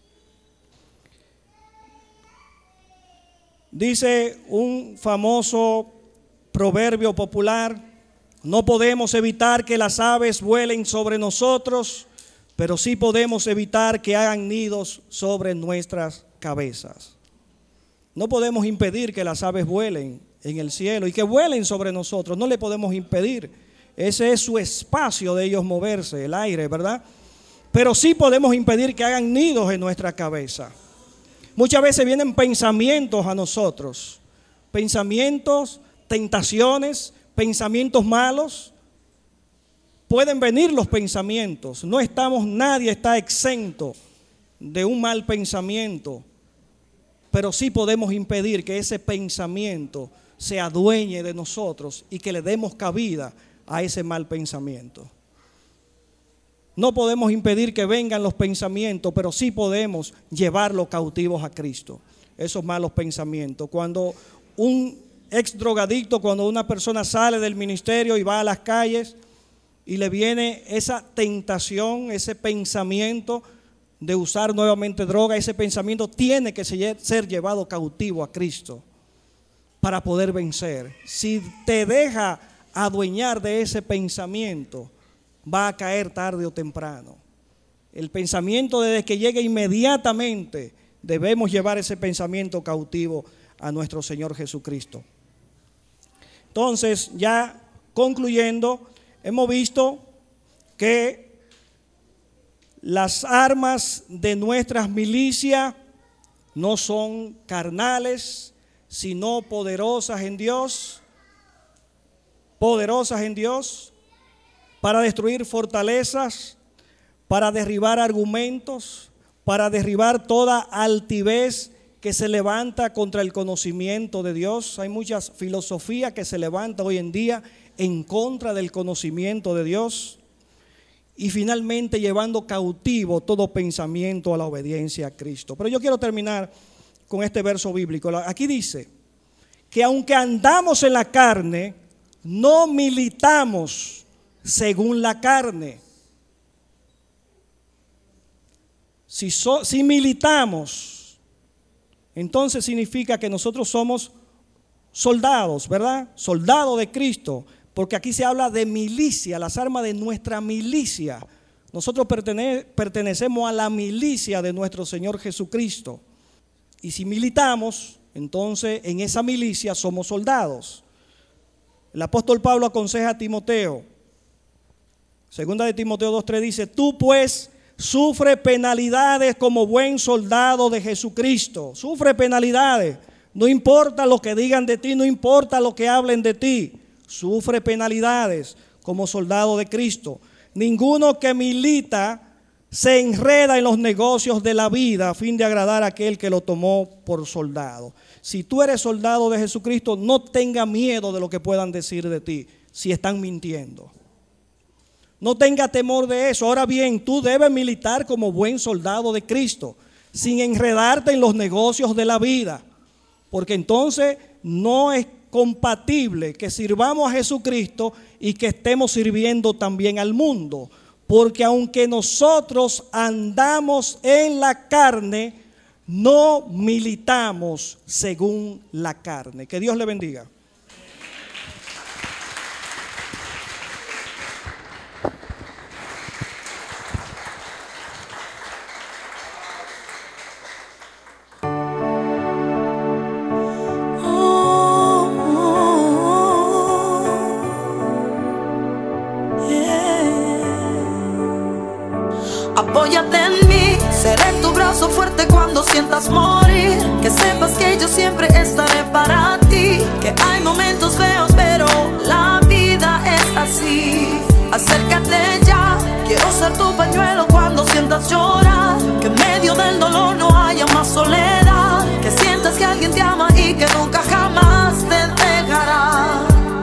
Dice un famoso proverbio popular: no podemos evitar que las aves vuelen sobre nosotros, pero sí podemos evitar que hagan nidos sobre nuestras cabezas. No podemos impedir que las aves vuelen en el cielo y que vuelen sobre nosotros. No le podemos impedir. Ese es su espacio de ellos moverse, el aire, ¿verdad? Pero sí podemos impedir que hagan nidos en nuestra cabeza. Muchas veces vienen pensamientos a nosotros. Pensamientos, tentaciones, pensamientos malos. Pueden venir los pensamientos. Nadie está exento de un mal pensamiento. Pero sí podemos impedir que ese pensamiento se adueñe de nosotros y que le demos cabida a ese mal pensamiento. No podemos impedir que vengan los pensamientos, pero sí podemos llevarlos cautivos a Cristo. Esos malos pensamientos. Cuando un ex drogadicto, cuando una persona sale del ministerio y va a las calles y le viene esa tentación, ese pensamiento de usar nuevamente droga, ese pensamiento tiene que ser llevado cautivo a Cristo para poder vencer. Si te deja adueñar de ese pensamiento, va a caer tarde o temprano. El pensamiento, desde que llegue inmediatamente, debemos llevar ese pensamiento cautivo a nuestro Señor Jesucristo. Entonces, ya concluyendo, hemos visto que las armas de nuestras milicias no son carnales, sino poderosas en Dios, para destruir fortalezas, para derribar argumentos, para derribar toda altivez que se levanta contra el conocimiento de Dios. Hay muchas filosofías que se levantan hoy en día en contra del conocimiento de Dios. Y finalmente llevando cautivo todo pensamiento a la obediencia a Cristo. Pero yo quiero terminar con este verso bíblico. Aquí dice que aunque andamos en la carne, no militamos según la carne. Si militamos, entonces significa que nosotros somos soldados, ¿verdad? Soldados de Cristo. Porque aquí se habla de milicia, las armas de nuestra milicia. Nosotros pertenecemos a la milicia de nuestro Señor Jesucristo. Y si militamos, entonces en esa milicia somos soldados. El apóstol Pablo aconseja a Timoteo. Segunda de Timoteo 2:3 dice: tú pues sufre penalidades como buen soldado de Jesucristo. Sufre penalidades. No importa lo que digan de ti, no importa lo que hablen de ti. Sufre penalidades como soldado de Cristo. Ninguno que milita se enreda en los negocios de la vida a fin de agradar a aquel que lo tomó por soldado. Si tú eres soldado de Jesucristo, no tenga miedo de lo que puedan decir de ti si están mintiendo. No tenga temor de eso. Ahora bien, tú debes militar como buen soldado de Cristo, sin enredarte en los negocios de la vida, porque entonces no es compatible que sirvamos a Jesucristo y que estemos sirviendo también al mundo. Porque aunque nosotros andamos en la carne, no militamos según la carne. Que Dios le bendiga. Apóyate en mí, seré tu brazo fuerte cuando cuando sientas morir, que sepas que yo siempre estaré para ti. Que hay momentos feos, pero la vida es así. Acércate ya, quiero ser tu pañuelo cuando sientas llorar. Que en medio del dolor no haya más soledad. Que sientas que alguien te ama y que nunca jamás te dejará.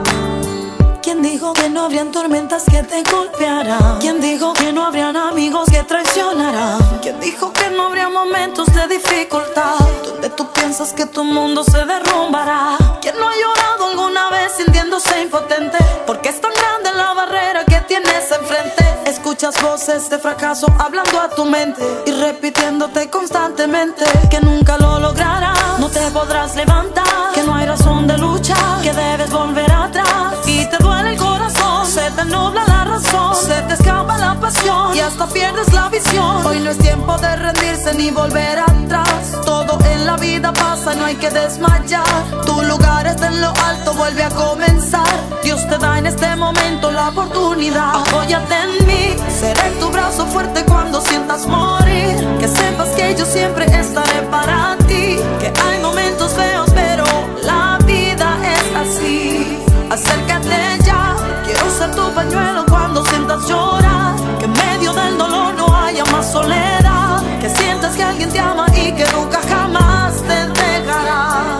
¿Quién dijo que no habrían tormentas que te golpearán? ¿Quién dijo que no habrían amigos que traicionarán? ¿Quién dijo que no habría momentos de dificultad donde tú piensas que tu mundo se derrumbará? ¿Quién no ha llorado alguna vez sintiéndose impotente? Porque es tan grande la barrera que tienes enfrente. Escuchas voces de fracaso hablando a tu mente y repitiéndote constantemente que nunca lo lograrás, no te podrás levantar, que no hay razón de luchar, que debes volver atrás y te duele el corazón, se te nubla la razón, se te escapa la pasión y hasta pierdes la visión. Hoy no es tiempo de rendirse ni volver atrás. Todo en la vida pasa, no hay que desmayar. Tu lugar está en lo alto, vuelve a comenzar. Dios te da en este momento la oportunidad. Apóyate en mí, seré tu brazo fuerte cuando sientas morir. Que sepas que yo siempre estaré para ti. Que hay momentos feos, pero la vida es así. Acércate ya, quiero ser tu pañuelo cuando sientas llorar. Que en medio del dolor no haya más soledad. Que sientas que alguien te ama y que nunca jamás te dejará.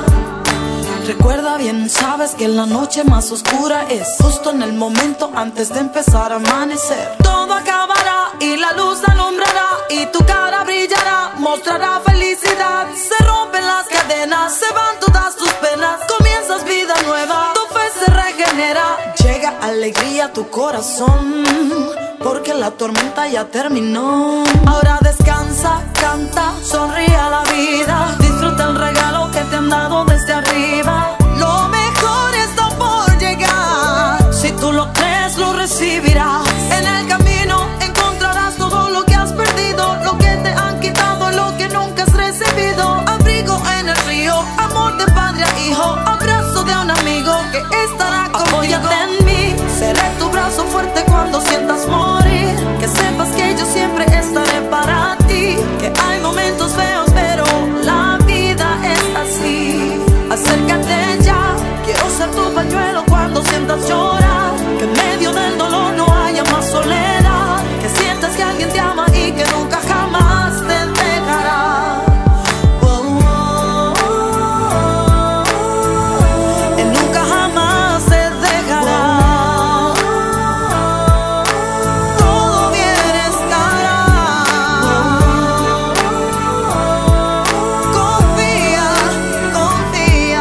Recuerda bien, sabes que la noche más oscura es justo en el momento antes de empezar a amanecer. Todo acabará y la luz alumbrará y tu cara brillará, mostrará felicidad. Se rompen las cadenas, se van todas tus penas, comienzas vida nueva, tu fe se regenera. Llega alegría a tu corazón, porque la tormenta ya terminó. Ahora descansa, canta, sonríe a la vida, disfruta el regalo que te han dado desde arriba. Lo mejor está por llegar, si tú lo crees lo recibirás. En el camino encontrarás todo lo que has perdido, lo que te han quitado, lo que nunca has recibido. Abrigo en el río, amor de padre a hijo, abrazo de un amigo que estará conmigo. Apóyate en mí, seré tu brazo fuerte cuando sientas morir. Que sepas que yo siempre estaré para ti. Que hay momentos feos, pero la vida es así. Acércate ya, quiero ser tu pañuelo cuando sientas llorar. Que en medio del dolor no haya más soledad. Que sientas que alguien te ama y que nunca jamás te dejará. Él nunca jamás te dejará. Todo bien estará. Confía, confía.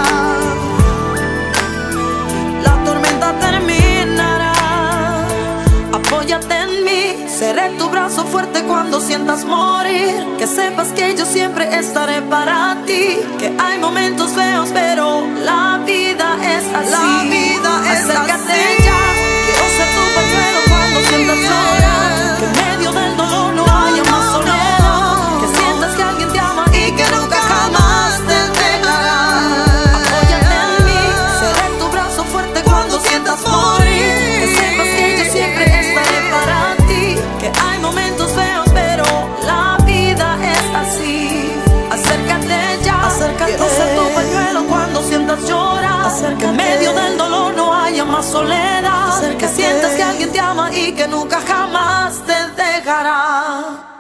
La tormenta terminará. Apóyate en mí, seré tu brazo fuerte cuando sientas morir. Que sepas que yo siempre estaré para ti. Que hay momentos feos, pero la vida es así. La vida es Acércate así. Ya, quiero ser tu pañuelo cuando sientas llorar. Que en medio del dolor no haya más soledad. Que sientas que alguien te ama y que nunca jamás te dejará. Apóyate en mí, seré tu brazo fuerte cuando sientas morir. Que sepas que yo siempre estaré para ti. Que hay momentos feos, pero la vida es así. Acércate ya, quiero ser tu pañuelo cuando sientas llorar. Que en medio del dolor no haya más soledad. Que sientas que alguien te ama y que nunca jamás te dejará.